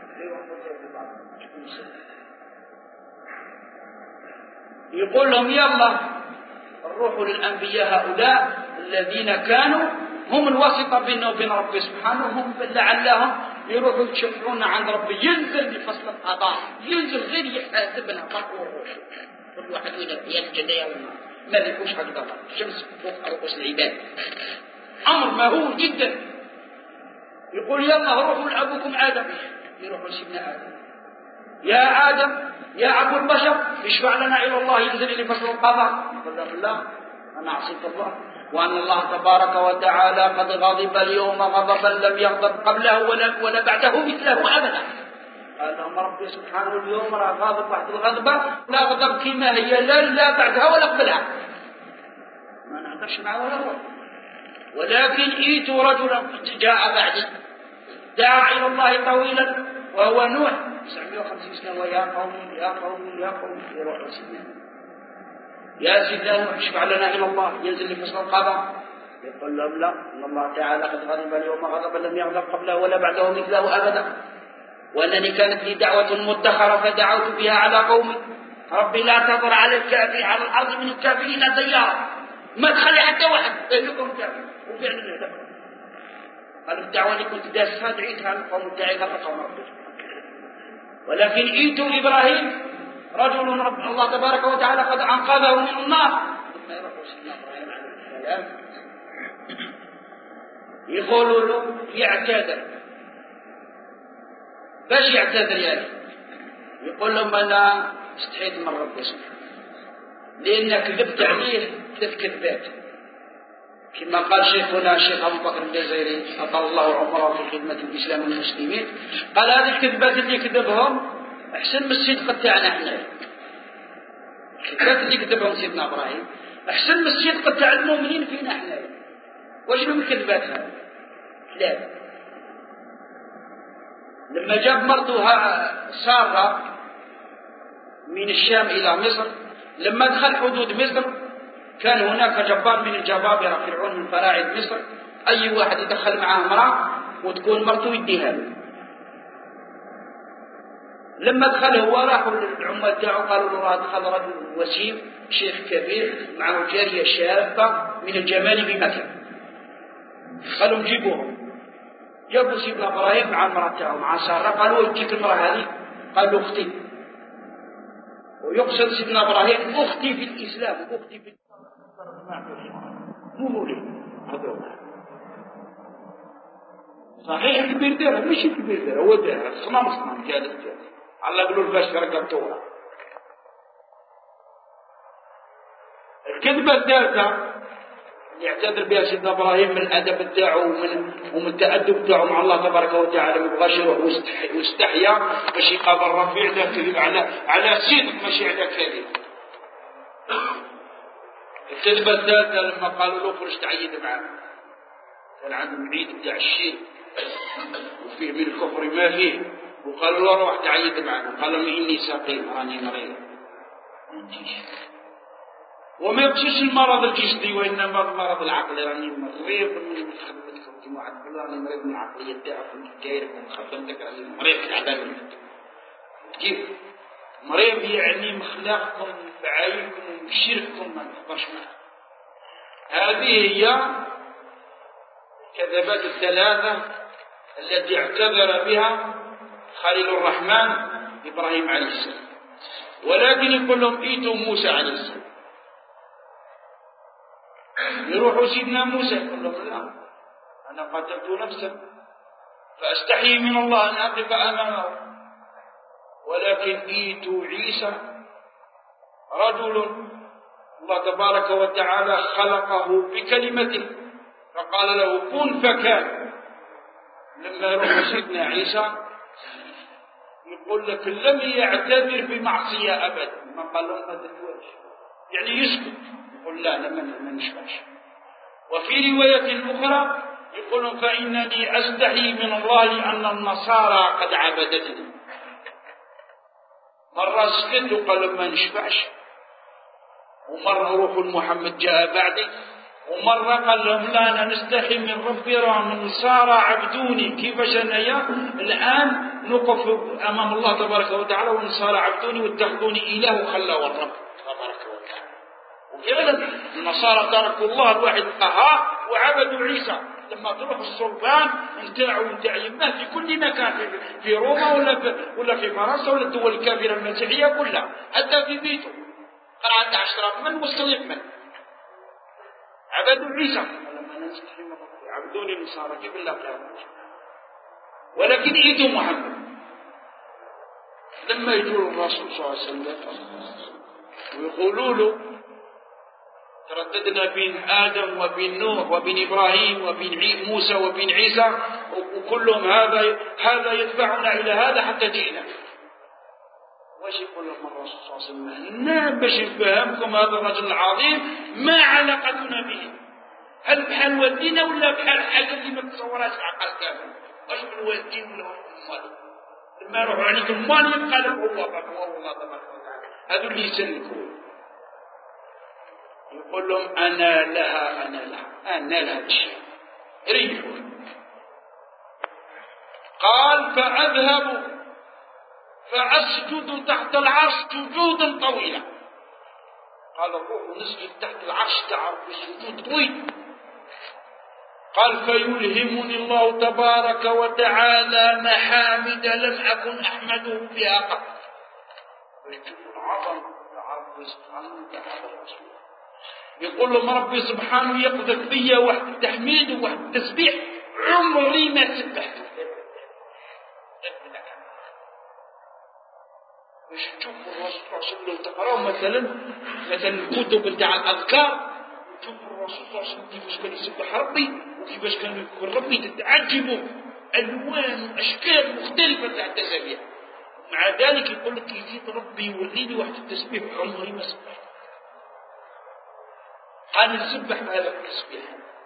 يقول لهم يلا الروح للأنبياء هؤلاء الذين كانوا هم الواسطة بيننا وبين ربي سبحانه هم لعلهم يروحوا يتشفعون عند ربي ينزل بفصل القضاء ينزل غير يحاسبنا فرق الروح كل واحد يسجد يوم ما يكونش حق ضبط الشمس فوق رؤوس العباد أمر مهول جدا يقول يلا روحوا لأبوكم آدم يروحوا لسيدنا آدم يا آدم يا أبو البشر اشفع لنا إلى الله ينزل إلى فصل القضاء قال لا أنا عصيت الله وأن الله تبارك وتعالى قد غضب اليوم غضبا لم يغضب قبله ولا, ولا بعده مثله أبدا قال لهم ربي سبحانه اليوم راه غاضب واحد الغضبة لا غضب كما هي لا لا بعدها ولا قبلها ما نقدرش معه ولا روح ولكن ايتوا رجلا جاء بعدي دعا إلى الله طويلا وهو نوح تسعمائة وخمسين سنة ويا قوم يا قوم يا قوم يروح سيدنا يا سيدنا نوح اشفع لنا إلى الله ينزل لفصل القضاء يقول لهم لا إن الله تعالى قد غضب اليوم غضبا لم يغضب قبله ولا بعده مثله أبدا وأنني كانت لي دعوة مدخرة فدعوت بها على قومي ربي لا تضر على الكافر على الأرض من الكافرين ديارا ما تخلي حتى واحد يكون كافر وفعلا يهدف قال الدعوة اللي كنت داسها دعيتها القوم تاعي غرقهم ربي ولكن ايتوا إبراهيم رجل رب الله تبارك وتعالى قد أنقذه من النار يقولوا له يعتذر باش يعتذر يعني يقول لهم أنا استحيت من ربي سبحانه لأن كذبت عليه ثلاث كذبات كما قال شيخنا الشيخ أبو بكر الجزائري أطال الله عمره في خدمة الإسلام والمسلمين قال هذه الكذبات اللي كذبهم أحسن من الصدق تاعنا احنا الكذبات اللي كذبهم سيدنا إبراهيم أحسن من الصدق تاع المؤمنين فينا احنا واش من الكذبات هذه لا لما جاب مرتها سارة من الشام إلى مصر لما دخل حدود مصر كان هناك جبار من الجبابرة فرعون من فراعنة مصر أي واحد يدخل معه امرأة وتكون مرته يديها له لما دخل هو راحوا للعمال تاعو قالوا له راه دخل رجل وسيم شيخ كبير معه جارية شابة من الجمال بمكة قالوا نجيبوهم جابوا سيدنا إبراهيم مع المرأة تاعو مع سارة قالوا يجيك المرأة هذه قالوا أختي ويقصد سيدنا إبراهيم أختي في الإسلام أختي في مو مولي صحيح كبير ديرها مش كبير ديرها هو ديرها صنم صنم كانت الله يقولوا الباش رقبتوها الكذبة الثالثة يعتذر بها سيدنا إبراهيم من الأدب بتاعه ومن ومن التأدب بتاعه مع الله تبارك وتعالى، ما بغاش يروح واستحيا باش يقابل رفيع لا كذب على على صدق ماشي على كذب. الكذبة الثالثة لما قالوا له فرش تعيد معاه، كان عندهم عيد بتاع الشيء وفيه من الكفر ما فيه، وقالوا له روح تعيد معنا، قال لهم إني سقيم راني مريض وما يمشيش المرض الجسدي وإنما المرض العقلي، راني مريض من خدمتكم كما عاد راني مريض من العقلية تاعكم كايركم خدمتك، راني مريض تعبان كيف مريض يعني مخلاقكم بعايكم وبشرككم ما نقدرش معه. هذه هي كذبات الثلاثة التي اعتذر بها خليل الرحمن إبراهيم عليه السلام. ولكن يقول لهم ايتوا موسى عليه السلام، يروحوا سيدنا موسى يقول لهم لا أنا قتلت نفسا فأستحي من الله أن أقف أمامه، ولكن ايتوا عيسى رجل الله تبارك وتعالى خلقه بكلمته فقال له كن فكان. لما يروح سيدنا عيسى يقول لك لم يعتذر بمعصية أبدا، ما قال لهم ما تتوجه يعني يسكت، يقول لا لما ما نشبعش. وفي رواية أخرى يقول فإنني أستحي من الله لأن النصارى قد عبدتني. مرة سكت وقال ما نشبعش، ومرة روح محمد جاء بعدي، ومرة قال لهم لا أنا نستحي من ربي رغم النصارى عبدوني. كيفاش أنايا الآن نقف أمام الله تبارك وتعالى والنصارى عبدوني واتخذوني إله وخلوا الرب تبارك وتعالى. وفعلا النصارى تركوا الله الواحد القهار وعبدوا عيسى. لما تروح السلطان نتاعو نتاع يمه في كل مكان، في روما ولا في ولا في فرنسا ولا الدول الكافرة المسيحية كلها، حتى في بيته قال عنده عشرة من وصل يمن عبدوا عيسى. لما نستحي من ربي عبدوني النصارى كيف الله كلام. ولكن ايتوا محمد لما يجوا الرسول صلى الله عليه وسلم ويقولوا له ترددنا بين آدم وبين نوح وبين إبراهيم وبين موسى وبين عيسى وكلهم هذا هذا يدفعنا إلى هذا حتى جئنا. واش يقول لهم الرسول صلى الله عليه وسلم؟ نعم باش نفهمكم هذا الرجل العظيم ما علاقتنا به، هل بحال والدينا ولا بحال حاجة اللي ما تصورهاش العقل كامل؟ واش من والدين ولا واش من مال؟ لما يروحوا عليك المال يبقى لك هو هو الله تبارك وتعالى، هذو اللي يسلكوا. يقول لهم أنا لها أنا لها أنا لها الشيء ريحوا. قال فأذهب فأسجد تحت العرش سجودا طويلا. قال الروح نسجد تحت العرش تعرف بسجود طويل. قال فيلهمني الله تبارك وتعالى محامد لم أكن أحمده بها قط. ويشوف العظم تعرف سبحانه وتعالى. يقول لهم ربي سبحانه يقذف بي واحد التحميد وواحد التسبيح عمري ما سبحته. باش تشوفوا الرسول صلى الله عليه وسلم تقراوا مثلا مثلا الكتب نتاع الاذكار، تشوفوا الرسول صلى الله عليه وسلم كيفاش كان يسبح ربي وكيفاش كان يذكر ربي، تتعجبوا الوان واشكال مختلفه تاع التسابيح. مع ذلك يقول لك يزيد ربي يوريني واحد التسبيح عمري ما سبحته. قال نسبح بهذا التسبيح.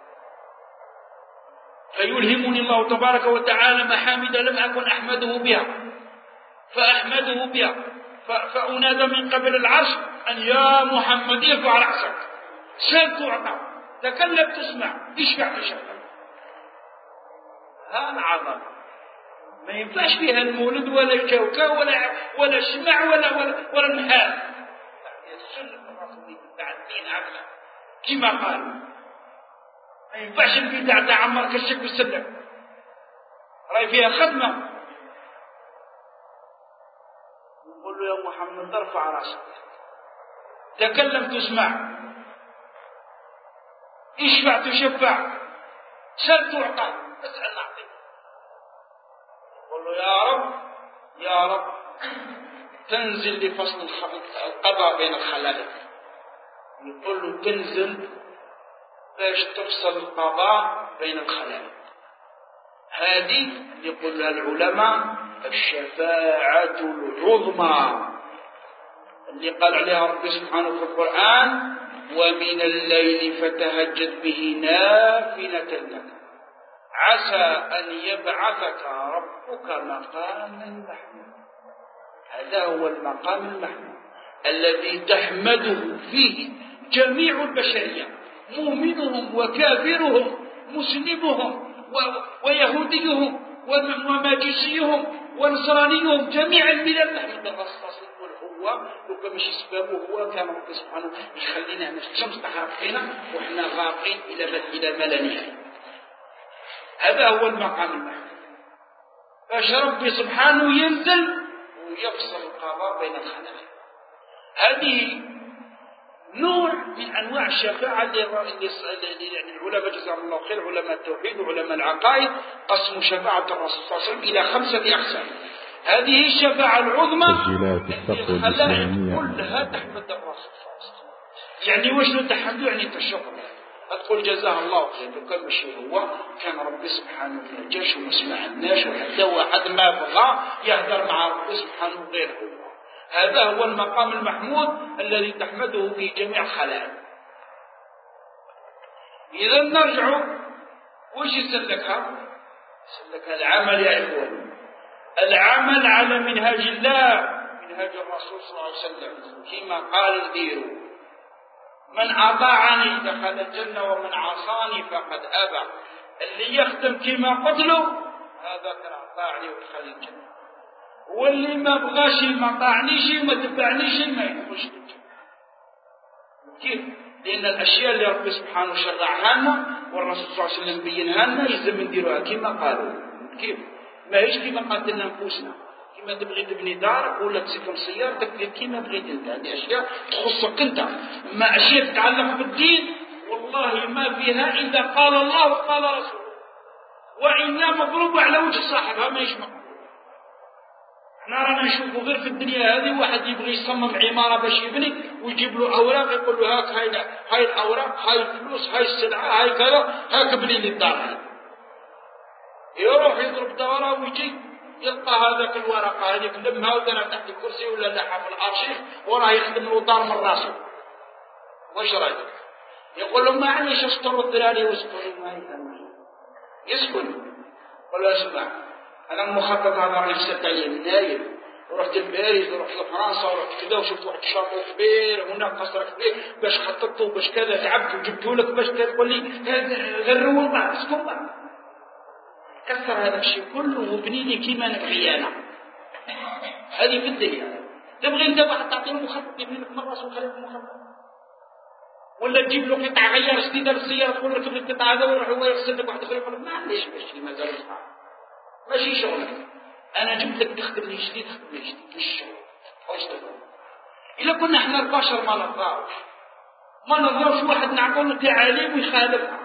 فيلهمني الله تبارك وتعالى محامد لم أكن أحمده بها فأحمده بها فأنادى من قبل العرش أن يا محمد ارفع رأسك سل تعطى تكلم تسمع اشفع تشفع. هذا عظم ما ينفعش فيها المولد ولا الكوكا ولا ولا الشمع ولا ولا, ولا النحال. السنة الرسول تاع الدين عقله كما قال ما ينفعش البدع تاع عمر كالشك والسلم راي فيها خدمة. يقول له يا محمد ارفع راسك تكلم تسمع اشفع تشفع سل تعطى اسأل نعطيك. يقول له يا رب يا رب تنزل لفصل القضاء بين الخلائق يقول له تنزل باش تفصل القضاء بين الخلائق. هذه يقول لها العلماء الشفاعة العظمى اللي قال عليها ربي سبحانه في القرآن: ومن الليل فتهجد به نافلة لك عسى أن يبعثك ربك مقاما محمودا. هذا هو المقام المحمود الذي تحمده فيه جميع البشرية، مؤمنهم وكافرهم، مسلمهم ويهوديهم ومجوسيهم ونصرانيهم، جميع الملل نحمد الله الصاصي. هو لو كان ماشي سببه هو كان ربي سبحانه يخلينا أن الشمس تحرق فينا وإحنا غارقين إلى إلى ما لا نهاية. هذا هو المقام المحمود، باش ربي سبحانه ينزل ويفصل القضاء بين الخلائق. هذه نوع من أنواع الشفاعة اللي يعني العلماء جزاهم الله خير، علماء التوحيد وعلماء العقائد، قسموا شفاعة الرسول صلى الله عليه وسلم إلى خمسة أقسام. هذه الشفاعة العظمى الخلائق كلها تحمد الرسول صلى الله عليه وسلم. يعني واش تحمده؟ يعني تشكر، تقول جزاه الله خير. لو كان ماشي هو كان ربي سبحانه ما جاش وما سمعناش، وحتى واحد ما بغى يهدر مع ربي سبحانه غير هو. هذا هو المقام المحمود الذي تحمده في جميع الخلائق. إذا نرجع وش يسلكها؟ يسلكها العمل يا إخوان، العمل على منهاج الله، منهاج الرسول صلى الله عليه وسلم، كما قال نديروا: من أطاعني دخل الجنة ومن عصاني فقد أبى. اللي يخدم كما قلت له هذا كان أطاعني ودخل الجنة، واللي ما بغاش ما طاعنيش وما تبعنيش ما يدخلش الجنة. كيف؟ لأن الأشياء اللي ربي سبحانه شرعها لنا والرسول صلى الله عليه وسلم بينها لنا يلزم نديروها كما قالوا. كيف؟ ما هيش كما قاتلنا نفوسنا، كما تبغي تبني دارك ولا تسكن سيارتك دير كما بغيت انت. هذه اشياء تخصك انت. اما اشياء تتعلق بالدين والله ما فيها اذا قال الله وقال رسوله، وإنا مضروب على وجه صاحبها ما يشمع. احنا رانا نشوفوا غير في الدنيا هذه واحد يبغي يصمم عماره باش يبني ويجيب له اوراق يقول له هاك هاي هاي الاوراق، هاي الفلوس، هاي السلعه، هاي كذا، هاك ابني لي الدار. يروح يضرب دوره ويجي يلقى هذاك الورقه هذيك لمها ودارها تحت الكرسي ولا لحها في الارشيف وراه يخدم له دار من راسه. واش رايك؟ يقول له معليش اسطروا الدراري واسكنوا ما يفهمون يسكن. ولا اسمع انا مخطط هذا راني حسبت عليه نايم، ورحت لباريس ورحت لفرنسا ورحت كذا وشفت واحد الشاطئ كبير هناك قصر كبير باش خططته باش كذا تعبت وجبته لك باش تقول لي غير روض اسكن بقى. كسر هذا الشيء كله وبني لي كيما نبغي انا. هذه في الدنيا. تبغي انت واحد تعطيه مخطط يبني لك من راسه وخليك مخطط، ولا تجيب له قطع غيار جديده للسياره تقول له كيف القطع هذا ويروح هو يغسل لك واحد اخر يقول لك معليش ماشي مازال صعب ماشي شغلك، انا جبت لك تخدم لي جديد تخدم لي جديد مش شغل. واش تقول؟ الا كنا احنا البشر ما نرضاوش ما نرضاوش واحد نعطوا له تعاليم ويخالفها.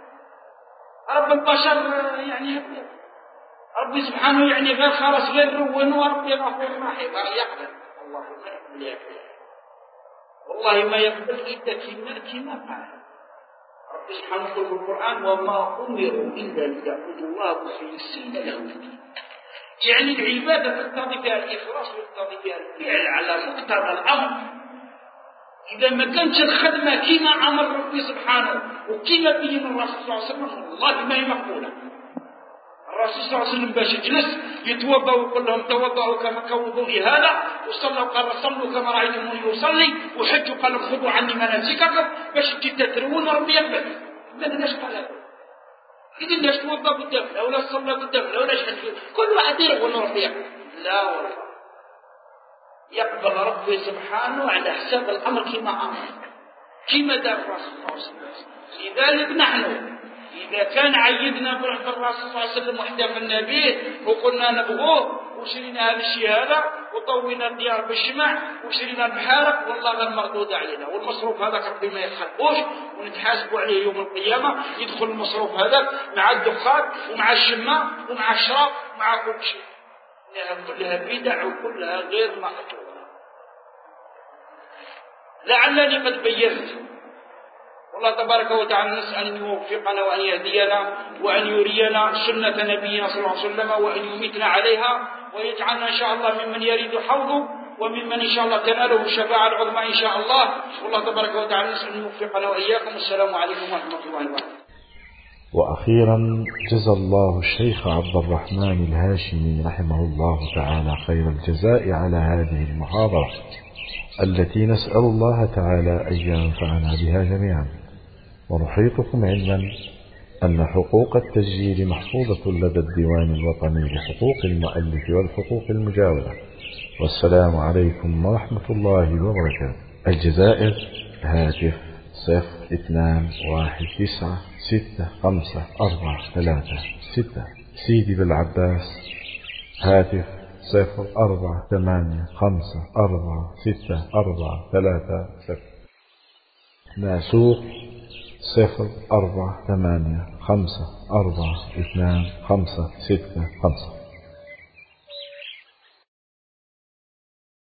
رب البشر يعني هكذا، ربي سبحانه يعني غير خلاص غير رون وربي غفور رحيم يقبل. الله ما يقبل يقبل والله ما يقبل إلا كما كما قال ربي سبحانه يقول في القرآن: وما أمروا إلا ليعبدوا الله مخلصين له الدين. يعني العبادة تقتضي فيها الإخلاص وتقتضي فيها الفعل على مقتضى الأمر. إذا ما كانتش الخدمة كما أمر ربي سبحانه وكما بين الرسول صلى الله عليه وسلم والله ما هي مقبولة. الرسول صلى الله عليه وسلم باش يجلس يتوضا ويقول لهم توضأوا كما كوضوئي هذا، وصلوا قال صلوا كما رأيتموني يصلي، وحجوا قال خذوا عني مناسككم، باش تجي تترون ربي يقبل. ماذا ليش قال هذا؟ إذا ليش توضا قدام ولا صلى قدام ولا شهد كل واحد يقول ربي يقبل؟ لا والله يقبل ربي سبحانه على حساب الأمر كما أمر كما دار الرسول صلى الله عليه وسلم. لذلك نحن إذا كان عيدنا بالرسول صلى الله عليه وسلم واحتفلنا به وقلنا نبغوه وشرينا هذا الشيء هذا وطوينا الديار بالشمع وشرينا المحارق والله غير مردود علينا، والمصروف هذاك ربي ما يخلقوش ونتحاسبوا عليه يوم القيامة. يدخل المصروف هذاك مع الدخان ومع الشماء ومع الشراب ومع كل شيء. إنها كلها بدع وكلها غير مقبولة. لعلني قد بينت. والله تبارك وتعالى نسأل أن يوفقنا وأن يهدينا وأن يرينا سنة نبينا صلى الله عليه وسلم وأن يميتنا عليها ويجعلنا إن شاء الله ممن يريد حوضه وممن إن شاء الله تناله الشفاعة العظمى إن شاء الله. والله تبارك وتعالى نسأل أن يوفقنا وإياكم. السلام عليكم ورحمة الله وبركاته. وأخيرا جزى الله الشيخ عبد الرحمن الهاشمي رحمه الله تعالى خير الجزاء على هذه المحاضرة التي نسأل الله تعالى أن ينفعنا بها جميعا. ونحيطكم علما أن حقوق التسجيل محفوظة لدى الديوان الوطني لحقوق المؤلف والحقوق المجاورة. والسلام عليكم ورحمة الله وبركاته. الجزائر هاتف صفر اثنان واحد تسعة ستة خمسة أربعة ثلاثة ستة. سيدي بالعباس هاتف صفر أربعة ثمانية خمسة أربعة ستة أربعة ثلاثة صفر. ناسوق صفر أربعة ثمانية خمسة أربعة اثنان خمسة ستة خمسة.